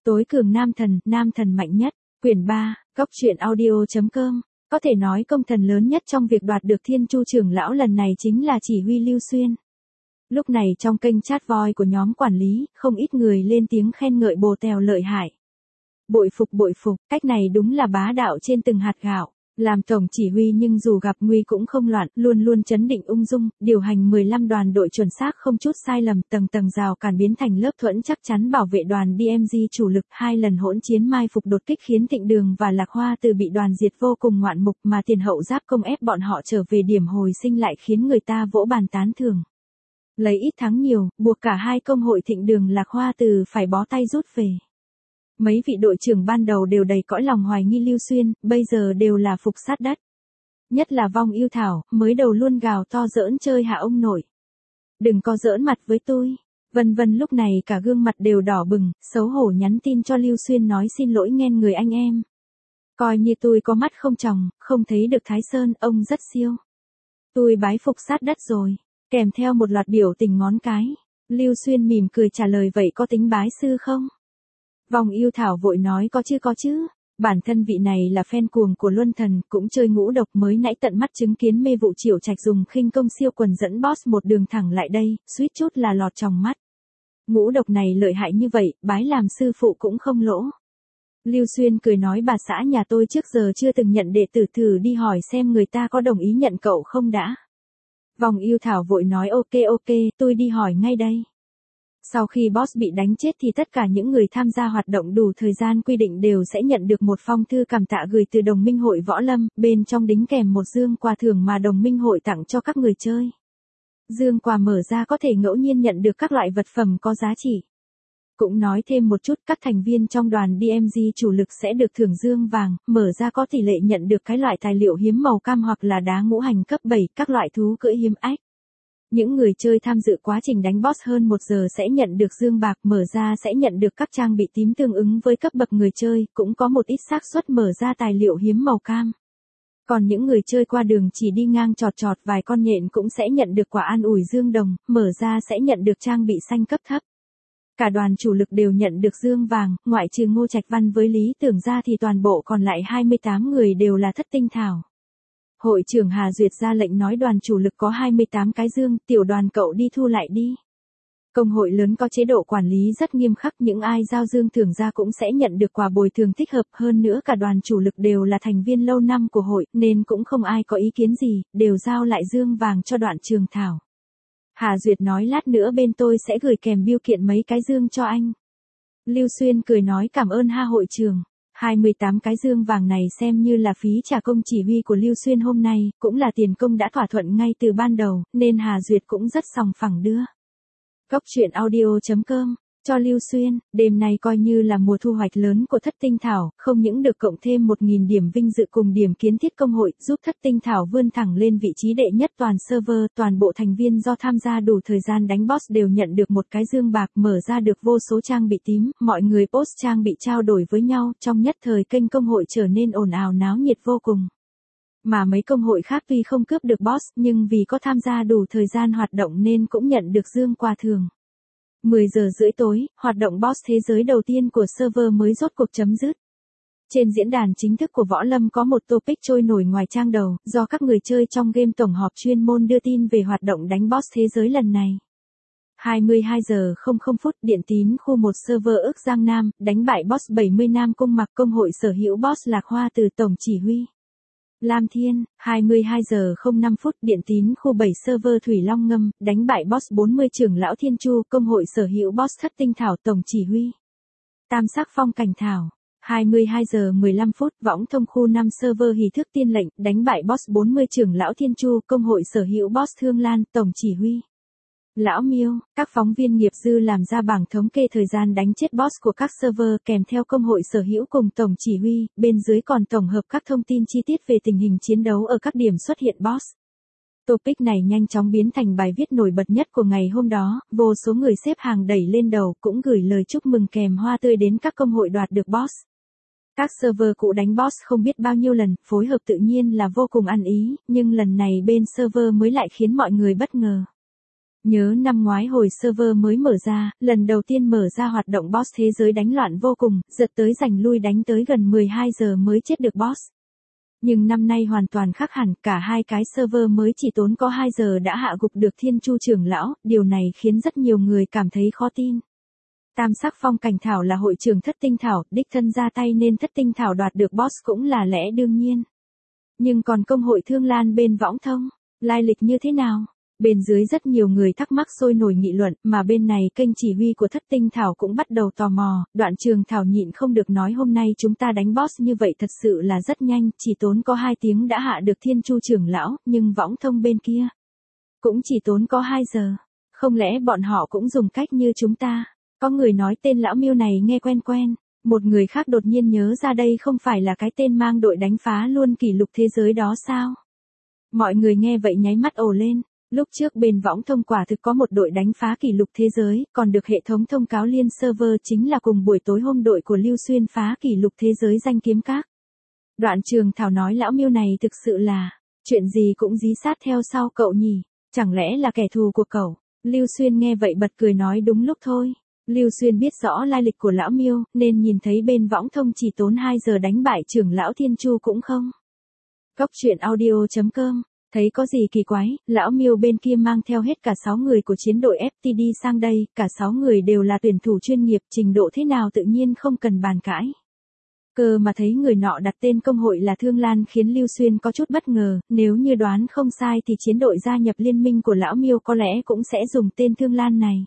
Tối cường nam thần mạnh nhất, quyển 3, góc truyện audio.com. Có thể nói công thần lớn nhất trong việc đoạt được Thiên Chu trưởng lão lần này chính là chỉ huy Lưu Xuyên. Lúc này trong kênh chat voi của nhóm quản lý, không ít người lên tiếng khen ngợi Bồ Tèo lợi hại. Bội phục, cách này đúng là bá đạo trên từng hạt gạo. Làm tổng chỉ huy nhưng dù gặp nguy cũng không loạn, luôn luôn trấn định ung dung, điều hành 15 đoàn đội chuẩn xác không chút sai lầm, tầng tầng rào cản biến thành lớp thuẫn chắc chắn bảo vệ đoàn DMZ chủ lực. 2 lần hỗn chiến mai phục đột kích khiến Thịnh Đường và Lạc Hoa Từ bị đoàn diệt vô cùng ngoạn mục, mà tiền hậu giáp công ép bọn họ trở về điểm hồi sinh lại khiến người ta vỗ bàn tán thưởng. Lấy ít thắng nhiều, buộc cả hai công hội Thịnh Đường Lạc Hoa Từ phải bó tay rút về. Mấy vị đội trưởng ban đầu đều đầy cõi lòng hoài nghi Lưu Xuyên, bây giờ đều là phục sát đất. Nhất là Vong Yêu Thảo, mới đầu luôn gào to giỡn chơi hạ ông nội. Đừng có giỡn mặt với tôi. Vân Vân lúc này cả gương mặt đều đỏ bừng, xấu hổ nhắn tin cho Lưu Xuyên nói xin lỗi nghen người anh em. Coi như tôi có mắt không tròng, không thấy được Thái Sơn, ông rất siêu. Tôi bái phục sát đất rồi, kèm theo một loạt biểu tình ngón cái. Lưu Xuyên mỉm cười trả lời vậy có tính bái sư không? Vong Yêu Thảo vội nói có chứ. Bản thân vị này là fan cuồng của Luân Thần, cũng chơi ngũ độc, mới nãy tận mắt chứng kiến Mê Vụ Triệu Trạch dùng khinh công siêu quần dẫn boss một đường thẳng lại đây, suýt chút là lọt trong mắt. Ngũ độc này lợi hại như vậy, bái làm sư phụ cũng không lỗ. Lưu Xuyên cười nói bà xã nhà tôi trước giờ chưa từng nhận đệ tử, thử đi hỏi xem người ta có đồng ý nhận cậu không đã. Vong Yêu Thảo vội nói ok, tôi đi hỏi ngay đây. Sau khi boss bị đánh chết thì tất cả những người tham gia hoạt động đủ thời gian quy định đều sẽ nhận được một phong thư cảm tạ gửi từ Đồng Minh Hội Võ Lâm, bên trong đính kèm một dương quà thưởng mà Đồng Minh Hội tặng cho các người chơi. Dương quà mở ra có thể ngẫu nhiên nhận được các loại vật phẩm có giá trị. Cũng nói thêm một chút, các thành viên trong đoàn DMZ chủ lực sẽ được thưởng dương vàng, mở ra có tỷ lệ nhận được cái loại tài liệu hiếm màu cam hoặc là đá ngũ hành cấp 7, các loại thú cưỡi hiếm ách. Những người chơi tham dự quá trình đánh boss hơn 1 giờ sẽ nhận được dương bạc, mở ra sẽ nhận được các trang bị tím tương ứng với cấp bậc người chơi, cũng có một ít xác suất mở ra tài liệu hiếm màu cam. Còn những người chơi qua đường chỉ đi ngang chọt vài con nhện cũng sẽ nhận được quả an ủi dương đồng, mở ra sẽ nhận được trang bị xanh cấp thấp. Cả đoàn chủ lực đều nhận được dương vàng, ngoại trừ Ngô Trạch Văn với Lý Tưởng ra thì toàn bộ còn lại 28 người đều là thất tinh thảo. Hội trưởng Hà Duyệt ra lệnh nói đoàn chủ lực có 28 cái dương, tiểu đoàn cậu đi thu lại đi. Công hội lớn có chế độ quản lý rất nghiêm khắc, những ai giao dương thưởng ra cũng sẽ nhận được quà bồi thường thích hợp, hơn nữa cả đoàn chủ lực đều là thành viên lâu năm của hội, nên cũng không ai có ý kiến gì, đều giao lại dương vàng cho đoạn trường thảo. Hà Duyệt nói lát nữa bên tôi sẽ gửi kèm bưu kiện mấy cái dương cho anh. Lưu Xuyên cười nói cảm ơn ha hội trưởng. 28 cái dương vàng này xem như là phí trả công chỉ huy của Lưu Xuyên hôm nay, cũng là tiền công đã thỏa thuận ngay từ ban đầu, nên Hà Duyệt cũng rất sòng phẳng đưa. Góc truyện audio.com, cho Lưu Xuyên, đêm nay coi như là mùa thu hoạch lớn của Thất Tinh Thảo, không những được cộng thêm 1.000 điểm vinh dự cùng điểm kiến thiết công hội, giúp Thất Tinh Thảo vươn thẳng lên vị trí đệ nhất toàn server, toàn bộ thành viên do tham gia đủ thời gian đánh boss đều nhận được một cái dương bạc, mở ra được vô số trang bị tím, mọi người post trang bị trao đổi với nhau, trong nhất thời kênh công hội trở nên ồn ào náo nhiệt vô cùng. Mà mấy công hội khác tuy không cướp được boss, nhưng vì có tham gia đủ thời gian hoạt động nên cũng nhận được dương quà thường. 10 giờ rưỡi tối, hoạt động boss thế giới đầu tiên của server mới rốt cuộc chấm dứt. Trên diễn đàn chính thức của Võ Lâm có một topic trôi nổi ngoài trang đầu, do các người chơi trong game tổng họp chuyên môn đưa tin về hoạt động đánh boss thế giới lần này. 22 giờ 00 phút, Điện Tín khu 1 server ước Giang Nam, đánh bại boss 70 Nam Cung Mặc, công hội sở hữu boss Lạc Hoa Từ tổng chỉ huy. Lam Thiên, 22 giờ 05 phút, Điện Tín khu 7 server Thủy Long Ngâm, đánh bại boss 40 trưởng lão Thiên Chu, công hội sở hữu boss Thất Tinh Thảo tổng chỉ huy. Tam Sắc Phong Cảnh Thảo, 22 giờ 15 phút, Võng Thông khu 5 server Hỷ Thức Tiên Lệnh, đánh bại boss 40 trưởng lão Thiên Chu, công hội sở hữu boss Thương Lan tổng chỉ huy. Lão Miêu, các phóng viên nghiệp dư làm ra bảng thống kê thời gian đánh chết boss của các server kèm theo công hội sở hữu cùng tổng chỉ huy, bên dưới còn tổng hợp các thông tin chi tiết về tình hình chiến đấu ở các điểm xuất hiện boss. Topic này nhanh chóng biến thành bài viết nổi bật nhất của ngày hôm đó, vô số người xếp hàng đẩy lên đầu cũng gửi lời chúc mừng kèm hoa tươi đến các công hội đoạt được boss. Các server cũ đánh boss không biết bao nhiêu lần, phối hợp tự nhiên là vô cùng ăn ý, nhưng lần này bên server mới lại khiến mọi người bất ngờ. Nhớ năm ngoái hồi server mới mở ra, lần đầu tiên mở ra hoạt động boss thế giới đánh loạn vô cùng, giật tới giành lui đánh tới gần 12 giờ mới chết được boss. Nhưng năm nay hoàn toàn khác hẳn, cả hai cái server mới chỉ tốn có 2 giờ đã hạ gục được Thiên Chu trưởng lão, điều này khiến rất nhiều người cảm thấy khó tin. Tam sắc phong cảnh thảo là hội trưởng thất tinh thảo, đích thân ra tay nên thất tinh thảo đoạt được boss cũng là lẽ đương nhiên. Nhưng còn công hội Thương Lan bên Võng Thông, lai lịch như thế nào? Bên dưới rất nhiều người thắc mắc sôi nổi nghị luận, mà bên này kênh chỉ huy của thất tinh thảo cũng bắt đầu tò mò, Đoạn Trường Thảo nhịn không được nói hôm nay chúng ta đánh boss như vậy thật sự là rất nhanh, chỉ tốn có 2 tiếng đã hạ được Thiên Chu trưởng lão, nhưng Võng Thông bên kia cũng chỉ tốn có 2 giờ. Không lẽ bọn họ cũng dùng cách như chúng ta? Có người nói tên lão Miêu này nghe quen quen, một người khác đột nhiên nhớ ra đây không phải là cái tên mang đội đánh phá luôn kỷ lục thế giới đó sao? Mọi người nghe vậy nháy mắt ồ lên. Lúc trước bên Võng Thông quả thực có một đội đánh phá kỷ lục thế giới, còn được hệ thống thông cáo liên server chính là cùng buổi tối hôm đội của Lưu Xuyên phá kỷ lục thế giới danh kiếm các. Đoạn Trường Thảo nói lão Miêu này thực sự là, chuyện gì cũng dí sát theo sau cậu nhỉ, chẳng lẽ là kẻ thù của cậu? Lưu Xuyên nghe vậy bật cười nói đúng lúc thôi. Lưu Xuyên biết rõ lai lịch của lão Miêu, nên nhìn thấy bên Võng Thông chỉ tốn 2 giờ đánh bại trưởng lão Thiên Chu cũng không. Cốc truyện audio.com. Thấy có gì kỳ quái, lão Miêu bên kia mang theo hết cả 6 người của chiến đội FTD sang đây, cả 6 người đều là tuyển thủ chuyên nghiệp, trình độ thế nào tự nhiên không cần bàn cãi. Cơ mà thấy người nọ đặt tên công hội là Thương Lan khiến Lưu Xuyên có chút bất ngờ, nếu như đoán không sai thì chiến đội gia nhập liên minh của lão Miêu có lẽ cũng sẽ dùng tên Thương Lan này.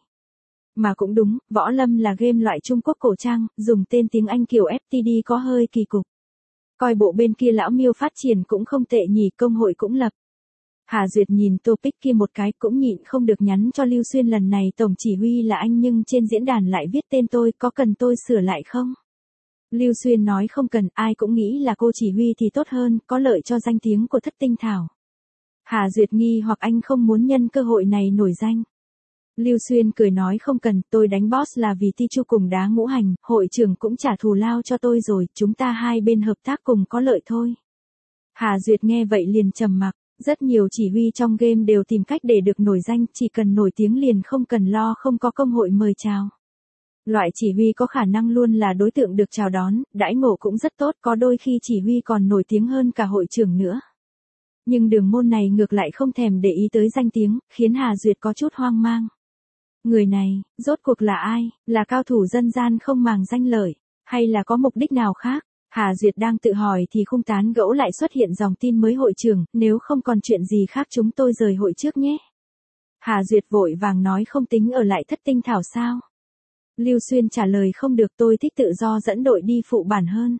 Mà cũng đúng, võ lâm là game loại Trung Quốc cổ trang, dùng tên tiếng Anh kiểu FTD có hơi kỳ cục. Coi bộ bên kia lão Miêu phát triển cũng không tệ nhỉ, công hội cũng lập. Hà Duyệt nhìn topic kia một cái cũng nhịn không được nhắn cho Lưu Xuyên lần này tổng chỉ huy là anh nhưng trên diễn đàn lại viết tên tôi, có cần tôi sửa lại không? Lưu Xuyên nói không cần, ai cũng nghĩ là cô chỉ huy thì tốt hơn, có lợi cho danh tiếng của thất tinh thảo. Hà Duyệt nghi hoặc anh không muốn nhân cơ hội này nổi danh. Lưu Xuyên cười nói không cần, tôi đánh boss là vì Ti Chu cùng đá ngũ hành, hội trưởng cũng trả thù lao cho tôi rồi, chúng ta hai bên hợp tác cùng có lợi thôi. Hà Duyệt nghe vậy liền trầm mặc. Rất nhiều chỉ huy trong game đều tìm cách để được nổi danh, chỉ cần nổi tiếng liền không cần lo không có công hội mời chào. Loại chỉ huy có khả năng luôn là đối tượng được chào đón, đãi ngộ cũng rất tốt, có đôi khi chỉ huy còn nổi tiếng hơn cả hội trưởng nữa. Nhưng đường môn này ngược lại không thèm để ý tới danh tiếng, khiến Hà Duyệt có chút hoang mang. Người này, rốt cuộc là ai, là cao thủ dân gian không màng danh lợi, hay là có mục đích nào khác? Hà Duyệt đang tự hỏi thì khung tán gẫu lại xuất hiện dòng tin mới hội trưởng, nếu không còn chuyện gì khác chúng tôi rời hội trước nhé. Hà Duyệt vội vàng nói không tính ở lại thất tinh thảo sao. Lưu Xuyên trả lời không được, tôi thích tự do dẫn đội đi phụ bản hơn.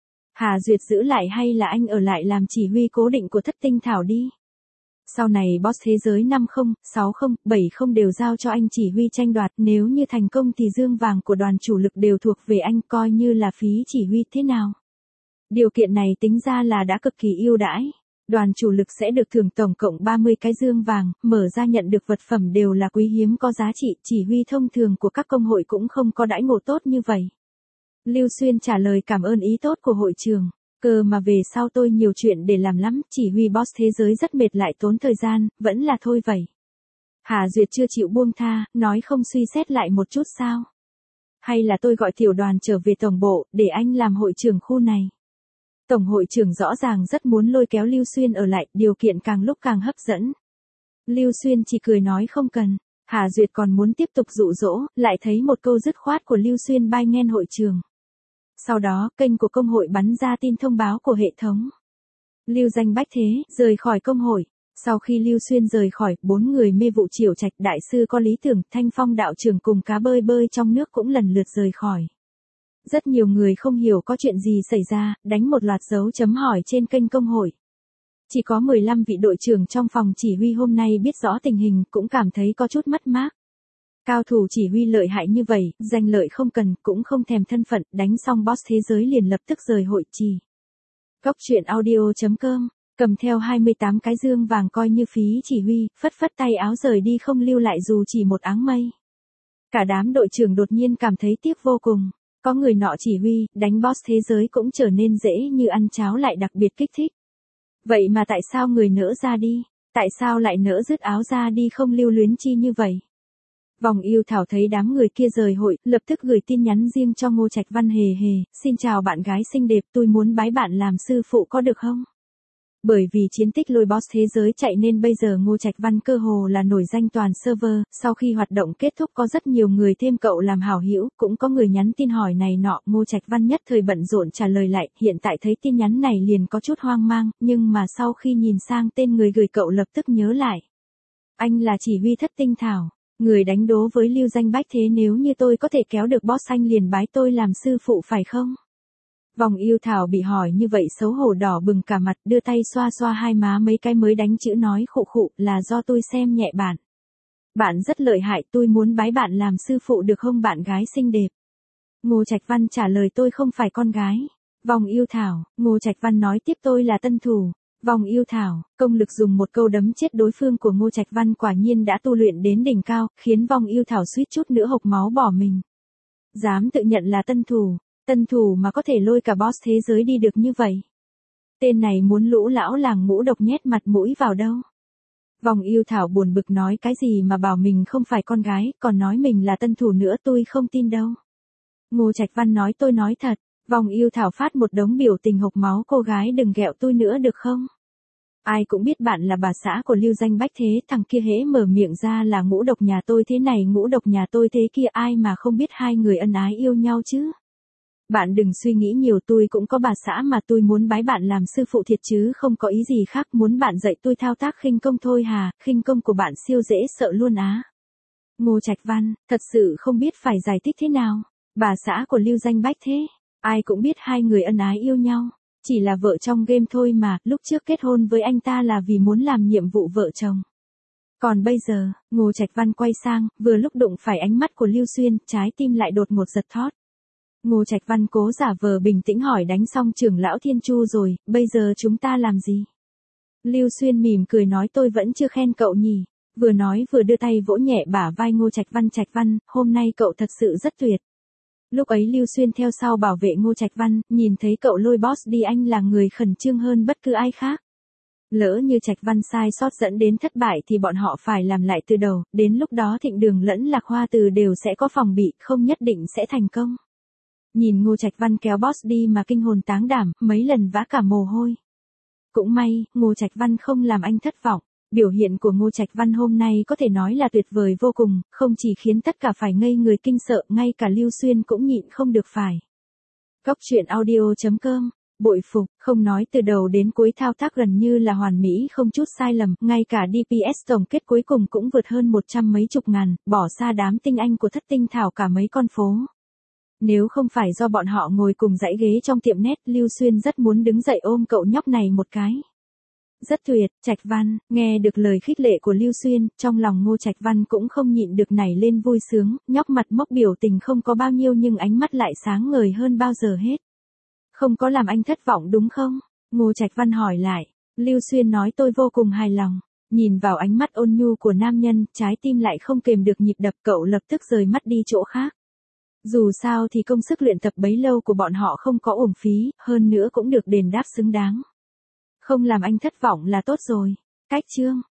Hà Duyệt giữ lại hay là anh ở lại làm chỉ huy cố định của thất tinh thảo đi. Sau này boss thế giới 50, 60, 70 đều giao cho anh chỉ huy tranh đoạt, nếu như thành công thì dương vàng của đoàn chủ lực đều thuộc về anh, coi như là phí chỉ huy thế nào. Điều kiện này tính ra là đã cực kỳ ưu đãi. Đoàn chủ lực sẽ được thưởng tổng cộng 30 cái dương vàng, mở ra nhận được vật phẩm đều là quý hiếm có giá trị, chỉ huy thông thường của các công hội cũng không có đãi ngộ tốt như vậy. Lưu Xuyên trả lời cảm ơn ý tốt của hội trường. Cơ mà về sau tôi nhiều chuyện để làm lắm, chỉ huy boss thế giới rất mệt lại tốn thời gian, vẫn là thôi vậy. Hà Duyệt chưa chịu buông tha, nói không suy xét lại một chút sao? Hay là tôi gọi tiểu đoàn trở về tổng bộ, để anh làm hội trưởng khu này? Tổng hội trưởng rõ ràng rất muốn lôi kéo Lưu Xuyên ở lại, điều kiện càng lúc càng hấp dẫn. Lưu Xuyên chỉ cười nói không cần. Hà Duyệt còn muốn tiếp tục dụ dỗ, lại thấy một câu dứt khoát của Lưu Xuyên bai nhen hội trường. Sau đó, kênh của công hội bắn ra tin thông báo của hệ thống. Lưu Danh Bách Thế, rời khỏi công hội. Sau khi Lưu Xuyên rời khỏi, 4 người mê vụ Triều Trạch, đại sư có lý tưởng, Thanh Phong đạo trưởng cùng cá bơi bơi trong nước cũng lần lượt rời khỏi. Rất nhiều người không hiểu có chuyện gì xảy ra, đánh một loạt dấu chấm hỏi trên kênh công hội. Chỉ có 15 vị đội trưởng trong phòng chỉ huy hôm nay biết rõ tình hình, cũng cảm thấy có chút mất mát. Cao thủ chỉ huy lợi hại như vậy, danh lợi không cần, cũng không thèm thân phận, đánh xong boss thế giới liền lập tức rời hội trì. Cốc truyện audio.com, cầm theo 28 cái dương vàng coi như phí chỉ huy, phất phất tay áo rời đi không lưu lại dù chỉ một áng mây. Cả đám đội trưởng đột nhiên cảm thấy tiếc vô cùng. Có người nọ chỉ huy, đánh boss thế giới cũng trở nên dễ như ăn cháo lại đặc biệt kích thích. Vậy mà tại sao người nỡ ra đi? Tại sao lại nỡ dứt áo ra đi không lưu luyến chi như vậy? Vòng yêu thảo thấy đám người kia rời hội, lập tức gửi tin nhắn riêng cho Ngô Trạch Văn hề hề, xin chào bạn gái xinh đẹp, tôi muốn bái bạn làm sư phụ có được không? Bởi vì chiến tích lôi boss thế giới chạy nên bây giờ Ngô Trạch Văn cơ hồ là nổi danh toàn server, sau khi hoạt động kết thúc có rất nhiều người thêm cậu làm hảo hữu, cũng có người nhắn tin hỏi này nọ, Ngô Trạch Văn nhất thời bận rộn trả lời lại, hiện tại thấy tin nhắn này liền có chút hoang mang, nhưng mà sau khi nhìn sang tên người gửi cậu lập tức nhớ lại. Anh là chỉ huy Thất Tinh Thảo, người đánh đố với Lưu Danh Bách, thế nếu như tôi có thể kéo được boss anh liền bái tôi làm sư phụ phải không? Vòng yêu thảo bị hỏi như vậy xấu hổ đỏ bừng cả mặt, đưa tay xoa xoa hai má mấy cái mới đánh chữ nói khụ khụ, là do tôi xem nhẹ bạn. Bạn rất lợi hại, tôi muốn bái bạn làm sư phụ được không bạn gái xinh đẹp? Ngô Trạch Văn trả lời tôi không phải con gái. Vòng yêu thảo, Ngô Trạch Văn nói tiếp tôi là tân thủ. Vòng yêu thảo, công lực dùng một câu đấm chết đối phương của Ngô Trạch Văn quả nhiên đã tu luyện đến đỉnh cao, khiến vòng yêu thảo suýt chút nữa hộc máu bỏ mình. Dám tự nhận là tân thủ mà có thể lôi cả boss thế giới đi được như vậy. Tên này muốn lũ lão làng ngũ độc nhét mặt mũi vào đâu. Vòng yêu thảo buồn bực nói cái gì mà bảo mình không phải con gái, còn nói mình là tân thủ nữa, tôi không tin đâu. Ngô Trạch Văn nói tôi nói thật. Vòng yêu thảo phát một đống biểu tình hộc máu, cô gái đừng ghẹo tôi nữa được không? Ai cũng biết bạn là bà xã của Lưu Danh Bách, thế thằng kia hễ mở miệng ra là ngũ độc nhà tôi thế này ngũ độc nhà tôi thế kia, ai mà không biết hai người ân ái yêu nhau chứ. Bạn đừng suy nghĩ nhiều, tôi cũng có bà xã mà, tôi muốn bái bạn làm sư phụ thiệt chứ không có ý gì khác, muốn bạn dạy tôi thao tác khinh công thôi hà, khinh công của bạn siêu dễ sợ luôn á. Ngô Trạch Văn, thật sự không biết phải giải thích thế nào. Bà xã của Lưu Danh Bách thế. Ai cũng biết hai người ân ái yêu nhau, chỉ là vợ trong game thôi mà, lúc trước kết hôn với anh ta là vì muốn làm nhiệm vụ vợ chồng. Còn bây giờ, Ngô Trạch Văn quay sang, vừa lúc đụng phải ánh mắt của Lưu Xuyên, trái tim lại đột ngột giật thót. Ngô Trạch Văn cố giả vờ bình tĩnh hỏi đánh xong trưởng lão Thiên Chu rồi, bây giờ chúng ta làm gì? Lưu Xuyên mỉm cười nói tôi vẫn chưa khen cậu nhỉ. Vừa nói vừa đưa tay vỗ nhẹ bả vai Ngô Trạch Văn, hôm nay cậu thật sự rất tuyệt. Lúc ấy Lưu Xuyên theo sau bảo vệ Ngô Trạch Văn, nhìn thấy cậu lôi boss đi anh là người khẩn trương hơn bất cứ ai khác. Lỡ như Trạch Văn sai sót dẫn đến thất bại thì bọn họ phải làm lại từ đầu, đến lúc đó Thịnh Đường lẫn Lạc Hoa Từ đều sẽ có phòng bị, không nhất định sẽ thành công. Nhìn Ngô Trạch Văn kéo boss đi mà kinh hồn táng đảm, mấy lần vã cả mồ hôi. Cũng may, Ngô Trạch Văn không làm anh thất vọng. Biểu hiện của Ngô Trạch Văn hôm nay có thể nói là tuyệt vời vô cùng, không chỉ khiến tất cả phải ngây người kinh sợ, ngay cả Lưu Xuyên cũng nhịn không được phải. Góc truyện audio.com, bội phục, không nói từ đầu đến cuối thao tác gần như là hoàn mỹ không chút sai lầm, ngay cả DPS tổng kết cuối cùng cũng vượt hơn 100 mấy chục ngàn, bỏ xa đám tinh anh của Thất Tinh Thảo cả mấy con phố. Nếu không phải do bọn họ ngồi cùng dãy ghế trong tiệm net, Lưu Xuyên rất muốn đứng dậy ôm cậu nhóc này một cái. Rất tuyệt, Trạch Văn, nghe được lời khích lệ của Lưu Xuyên, trong lòng Ngô Trạch Văn cũng không nhịn được nảy lên vui sướng, nhóc mặt mốc biểu tình không có bao nhiêu nhưng ánh mắt lại sáng ngời hơn bao giờ hết. Không có làm anh thất vọng đúng không? Ngô Trạch Văn hỏi lại. Lưu Xuyên nói tôi vô cùng hài lòng. Nhìn vào ánh mắt ôn nhu của nam nhân, trái tim lại không kềm được nhịp đập, cậu lập tức rời mắt đi chỗ khác. Dù sao thì công sức luyện tập bấy lâu của bọn họ không có uổng phí, hơn nữa cũng được đền đáp xứng đáng. Không làm anh thất vọng là tốt rồi. Cách chương